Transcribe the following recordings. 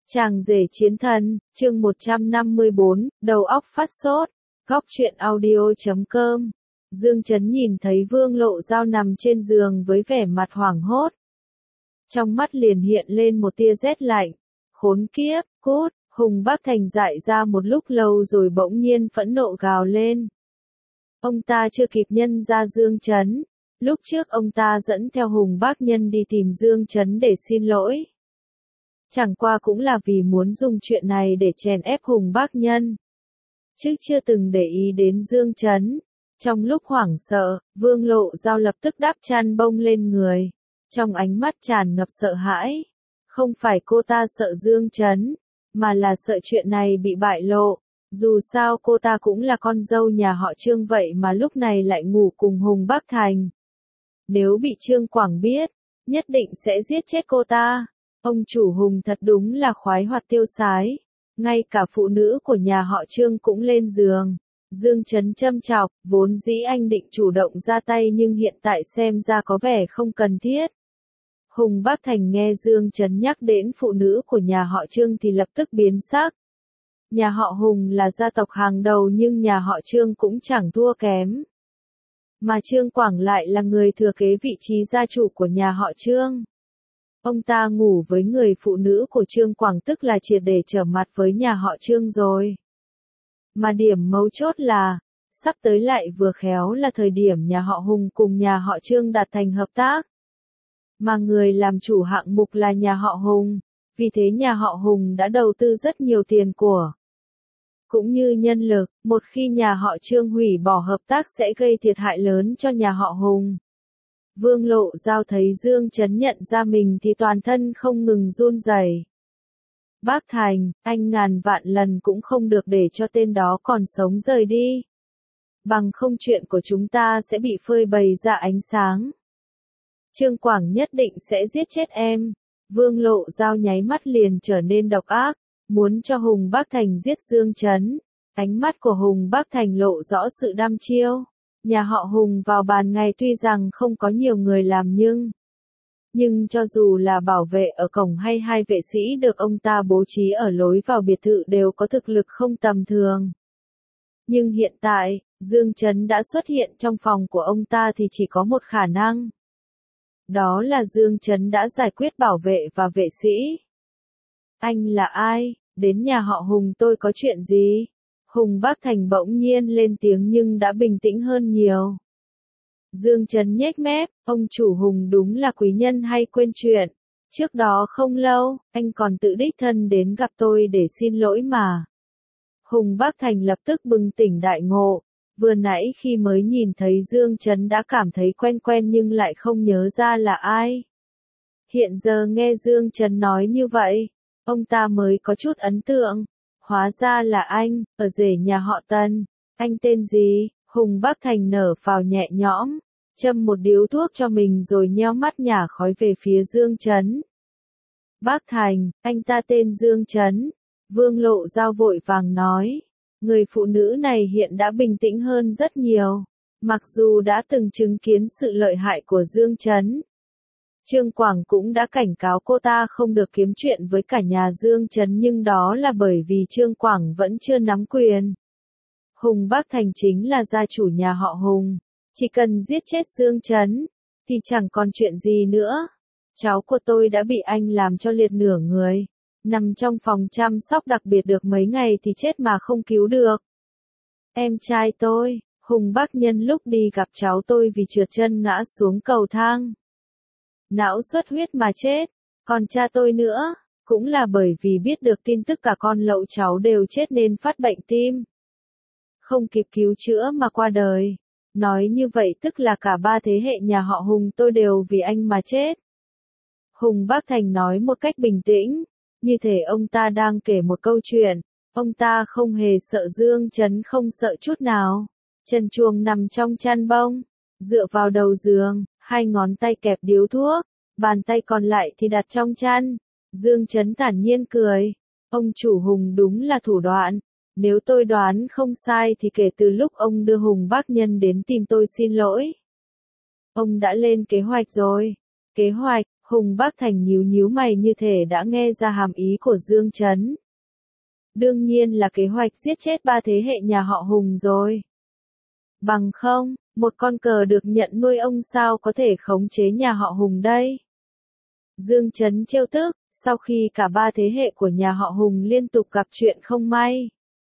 Chàng rể chiến thần, chương 154, đầu óc phát sốt. Góc truyện audio.com. Dương Chấn nhìn thấy Vương Lộ Giao nằm trên giường với vẻ mặt hoảng hốt. Trong mắt liền hiện lên một tia rét lạnh. Khốn kiếp, cút, Hùng Bác Thành dại ra một lúc lâu rồi bỗng nhiên phẫn nộ gào lên. Ông ta chưa kịp nhân ra Dương Chấn. Lúc trước ông ta dẫn theo Hùng Bác Nhân đi tìm Dương Chấn để xin lỗi. Chẳng qua cũng là vì muốn dùng chuyện này để chèn ép Hùng Bác Nhân. Chứ chưa từng để ý đến Dương Chấn. Trong lúc hoảng sợ, Vương Lộ Giao lập tức đắp chăn bông lên người. Trong ánh mắt tràn ngập sợ hãi. Không phải cô ta sợ Dương Chấn, mà là sợ chuyện này bị bại lộ. Dù sao cô ta cũng là con dâu nhà họ Trương vậy mà lúc này lại ngủ cùng Hùng Bác Thành. Nếu bị Trương Quảng biết, nhất định sẽ giết chết cô ta. Ông chủ Hùng thật đúng là khoái hoạt tiêu sái. Ngay cả phụ nữ của nhà họ Trương cũng lên giường. Dương Chấn châm chọc, vốn dĩ anh định chủ động ra tay nhưng hiện tại xem ra có vẻ không cần thiết. Hùng Bác Thành nghe Dương Chấn nhắc đến phụ nữ của nhà họ Trương thì lập tức biến sắc. Nhà họ Hùng là gia tộc hàng đầu nhưng nhà họ Trương cũng chẳng thua kém. Mà Trương Quảng lại là người thừa kế vị trí gia chủ của nhà họ Trương. Ông ta ngủ với người phụ nữ của Trương Quảng tức là triệt để trở mặt với nhà họ Trương rồi. Mà điểm mấu chốt là, sắp tới lại vừa khéo là thời điểm nhà họ Hùng cùng nhà họ Trương đạt thành hợp tác. Mà người làm chủ hạng mục là nhà họ Hùng, vì thế nhà họ Hùng đã đầu tư rất nhiều tiền của. Cũng như nhân lực, một khi nhà họ Trương hủy bỏ hợp tác sẽ gây thiệt hại lớn cho nhà họ Hùng. Vương Lộ Giao thấy Dương Chấn nhận ra mình thì toàn thân không ngừng run rẩy. Bác Thành, anh ngàn vạn lần cũng không được để cho tên đó còn sống rời đi. Bằng không chuyện của chúng ta sẽ bị phơi bày ra ánh sáng. Trương Quảng nhất định sẽ giết chết em. Vương Lộ Giao nháy mắt liền trở nên độc ác, muốn cho Hùng Bác Thành giết Dương Chấn. Ánh mắt của Hùng Bác Thành lộ rõ sự đăm chiêu. Nhà họ Hùng vào ban ngày tuy rằng không có nhiều người làm nhưng cho dù là bảo vệ ở cổng hay hai vệ sĩ được ông ta bố trí ở lối vào biệt thự đều có thực lực không tầm thường. Nhưng hiện tại, Dương Chấn đã xuất hiện trong phòng của ông ta thì chỉ có một khả năng. Đó là Dương Chấn đã giải quyết bảo vệ và vệ sĩ. Anh là ai? Đến nhà họ Hùng tôi có chuyện gì? Hùng Bác Thành bỗng nhiên lên tiếng nhưng đã bình tĩnh hơn nhiều. Dương Chấn nhếch mép, ông chủ Hùng đúng là quý nhân hay quên chuyện. Trước đó không lâu, anh còn tự đích thân đến gặp tôi để xin lỗi mà. Hùng Bác Thành lập tức bừng tỉnh đại ngộ. Vừa nãy khi mới nhìn thấy Dương Chấn đã cảm thấy quen quen nhưng lại không nhớ ra là ai. Hiện giờ nghe Dương Chấn nói như vậy, ông ta mới có chút ấn tượng. Hóa ra là anh, ở rể nhà họ Tần. Anh tên gì? Hùng Bác Thành nở phào nhẹ nhõm, châm một điếu thuốc cho mình rồi nheo mắt nhả khói về phía Dương Chấn. Bác Thành, anh ta tên Dương Chấn. Vương Lộ Giao vội vàng nói. Người phụ nữ này hiện đã bình tĩnh hơn rất nhiều. Mặc dù đã từng chứng kiến sự lợi hại của Dương Chấn. Trương Quảng cũng đã cảnh cáo cô ta không được kiếm chuyện với cả nhà Dương Chấn nhưng đó là bởi vì Trương Quảng vẫn chưa nắm quyền. Hùng Bác Thành chính là gia chủ nhà họ Hùng. Chỉ cần giết chết Dương Chấn, thì chẳng còn chuyện gì nữa. Cháu của tôi đã bị anh làm cho liệt nửa người. Nằm trong phòng chăm sóc đặc biệt được mấy ngày thì chết mà không cứu được. Em trai tôi, Hùng Bác Nhân lúc đi gặp cháu tôi vì trượt chân ngã xuống cầu thang. Não xuất huyết mà chết. Còn cha tôi nữa, cũng là bởi vì biết được tin tức cả con lậu cháu đều chết nên phát bệnh tim. Không kịp cứu chữa mà qua đời. Nói như vậy tức là cả ba thế hệ nhà họ Hùng tôi đều vì anh mà chết. Hùng Bác Thành nói một cách bình tĩnh, như thể ông ta đang kể một câu chuyện. Ông ta không hề sợ Dương Chấn, không sợ chút nào. Chân chuồng nằm trong chăn bông, dựa vào đầu giường, hai ngón tay kẹp điếu thuốc, bàn tay còn lại thì đặt trong chăn. Dương Chấn thản nhiên cười. Ông chủ Hùng đúng là thủ đoạn. Nếu tôi đoán không sai thì kể từ lúc ông đưa Hùng Bác Nhân đến tìm tôi xin lỗi, ông đã lên kế hoạch rồi. Kế hoạch? Hùng Bác Thành nhíu nhíu mày như thể đã nghe ra hàm ý của Dương Chấn. Đương nhiên là kế hoạch giết chết 3 thế hệ nhà họ Hùng rồi. Bằng không, một con cờ được nhận nuôi ông sao có thể khống chế nhà họ Hùng đây? Dương Chấn trêu tức, sau khi cả 3 thế hệ của nhà họ Hùng liên tục gặp chuyện không may.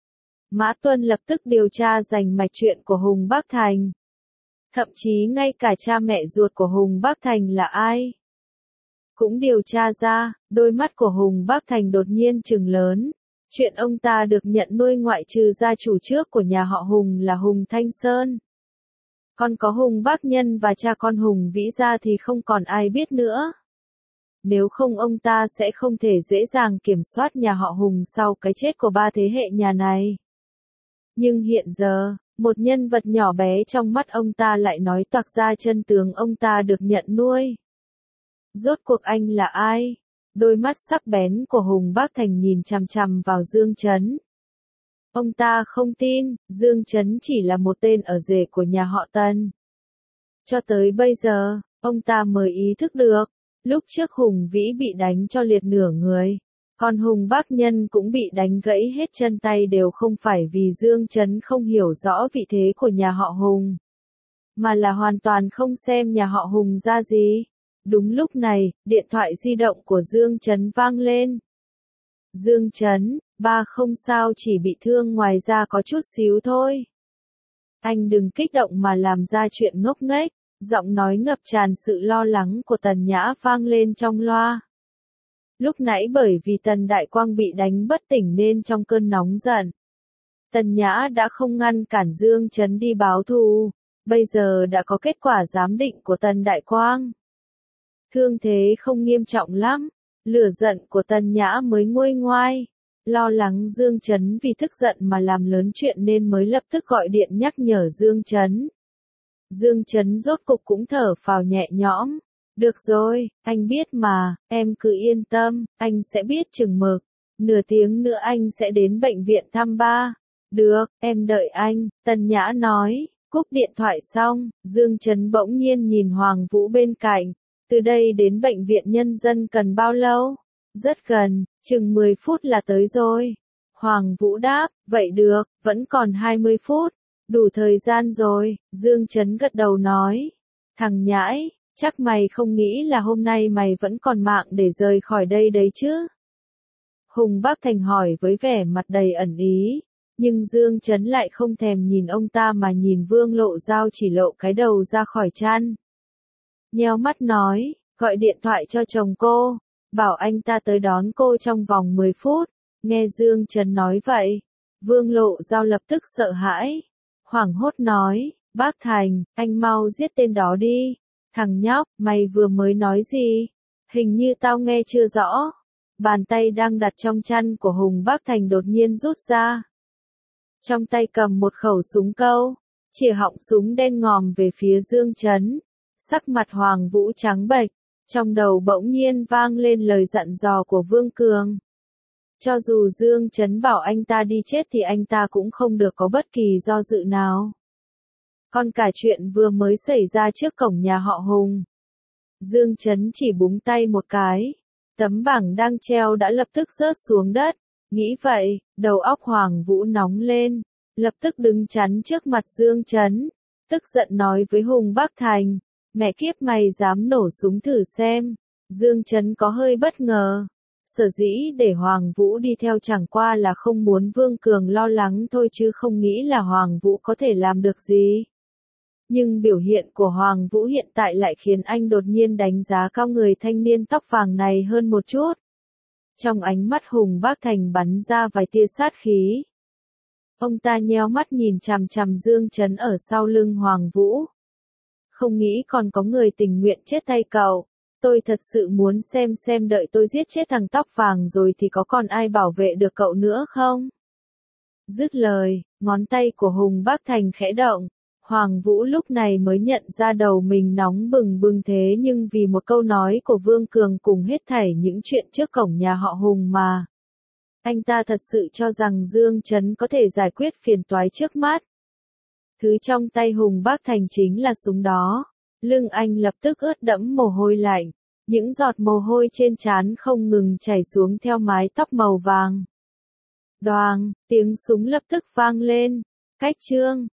Mã Tuân lập tức điều tra rành mạch chuyện của Hùng Bác Thành. Thậm chí ngay cả cha mẹ ruột của Hùng Bác Thành là ai cũng điều tra ra. Đôi mắt của Hùng Bác Thành đột nhiên trừng lớn. Chuyện ông ta được nhận nuôi ngoại trừ gia chủ trước của nhà họ Hùng là Hùng Thanh Sơn. Còn có Hùng Bác Nhân và cha con Hùng Vĩ ra thì không còn ai biết nữa. Nếu không ông ta sẽ không thể dễ dàng kiểm soát nhà họ Hùng sau cái chết của 3 thế hệ nhà này. Nhưng hiện giờ, một nhân vật nhỏ bé trong mắt ông ta lại nói toạc ra chân tướng ông ta được nhận nuôi. Rốt cuộc anh là ai? Đôi mắt sắc bén của Hùng Bác Thành nhìn chằm chằm vào Dương Chấn. Ông ta không tin, Dương Chấn chỉ là một tên ở rể của nhà họ Tần. Cho tới bây giờ, ông ta mới ý thức được, lúc trước Hùng Vĩ bị đánh cho liệt nửa người, còn Hùng Bác Nhân cũng bị đánh gãy hết chân tay đều không phải vì Dương Chấn không hiểu rõ vị thế của nhà họ Hùng, mà là hoàn toàn không xem nhà họ Hùng ra gì. Đúng lúc này, điện thoại di động của Dương Chấn vang lên. Dương Chấn, ba không sao, chỉ bị thương ngoài ra có chút xíu thôi. Anh đừng kích động mà làm ra chuyện ngốc nghếch. Giọng nói ngập tràn sự lo lắng của Tần Nhã vang lên trong loa. Lúc nãy bởi vì Tần Đại Quang bị đánh bất tỉnh nên trong cơn nóng giận, Tần Nhã đã không ngăn cản Dương Chấn đi báo thù. Bây giờ đã có kết quả giám định của Tần Đại Quang. Thương thế không nghiêm trọng lắm. Lửa giận của Tần Nhã mới nguôi ngoai. Lo lắng Dương Chấn vì tức giận mà làm lớn chuyện nên mới lập tức gọi điện nhắc nhở Dương Chấn. Dương Chấn rốt cục cũng thở phào nhẹ nhõm. Được rồi, anh biết mà, em cứ yên tâm, anh sẽ biết chừng mực. Nửa tiếng nữa anh sẽ đến bệnh viện thăm ba. Được, em đợi anh, Tần Nhã nói. Cúp điện thoại xong, Dương Chấn bỗng nhiên nhìn Hoàng Vũ bên cạnh. Từ đây đến bệnh viện nhân dân cần bao lâu? Rất gần, chừng 10 phút là tới rồi. Hoàng Vũ đáp, vậy được, vẫn còn 20 phút. Đủ thời gian rồi, Dương Chấn gật đầu nói. Thằng nhãi, chắc mày không nghĩ là hôm nay mày vẫn còn mạng để rời khỏi đây đấy chứ? Hùng Bác Thành hỏi với vẻ mặt đầy ẩn ý. Nhưng Dương Chấn lại không thèm nhìn ông ta mà nhìn Vương Lộ Giao chỉ lộ cái đầu ra khỏi chăn. Nheo mắt nói, gọi điện thoại cho chồng cô, bảo anh ta tới đón cô trong vòng 10 phút. Nghe Dương Chấn nói vậy, Vương Lộ Giao lập tức sợ hãi. Hoảng hốt nói, Bác Thành, anh mau giết tên đó đi. Thằng nhóc, mày vừa mới nói gì? Hình như tao nghe chưa rõ. Bàn tay đang đặt trong chăn của Hùng Bác Thành đột nhiên rút ra. Trong tay cầm một khẩu súng câu, chĩa họng súng đen ngòm về phía Dương Chấn. Sắc mặt Hoàng Vũ trắng bệch, trong đầu bỗng nhiên vang lên lời dặn dò của Vương Cường. Cho dù Dương Chấn bảo anh ta đi chết thì anh ta cũng không được có bất kỳ do dự nào. Còn cả chuyện vừa mới xảy ra trước cổng nhà họ Hùng. Dương Chấn chỉ búng tay một cái, tấm bảng đang treo đã lập tức rớt xuống đất. Nghĩ vậy, đầu óc Hoàng Vũ nóng lên, lập tức đứng chắn trước mặt Dương Chấn, tức giận nói với Hùng Bác Thành, mẹ kiếp mày dám nổ súng thử xem. Dương Chấn có hơi bất ngờ. Sở dĩ để Hoàng Vũ đi theo chẳng qua là không muốn Vương Cường lo lắng thôi chứ không nghĩ là Hoàng Vũ có thể làm được gì. Nhưng biểu hiện của Hoàng Vũ hiện tại lại khiến anh đột nhiên đánh giá cao người thanh niên tóc vàng này hơn một chút. Trong ánh mắt Hùng Bác Thành bắn ra vài tia sát khí. Ông ta nheo mắt nhìn chằm chằm Dương Chấn ở sau lưng Hoàng Vũ. Không nghĩ còn có người tình nguyện chết tay cậu. Tôi thật sự muốn xem đợi tôi giết chết thằng tóc vàng rồi thì có còn ai bảo vệ được cậu nữa không? Dứt lời, ngón tay của Hùng Bác Thành khẽ động. Hoàng Vũ lúc này mới nhận ra đầu mình nóng bừng bừng thế nhưng vì một câu nói của Vương Cường cùng hết thảy những chuyện trước cổng nhà họ Hùng mà. Anh ta thật sự cho rằng Dương Chấn có thể giải quyết phiền toái trước mắt. Thứ trong tay Hùng Bác Thành chính là súng đó. Lưng anh lập tức ướt đẫm mồ hôi lạnh. Những giọt mồ hôi trên trán không ngừng chảy xuống theo mái tóc màu vàng. Đoàng, tiếng súng lập tức vang lên. Cách Trương,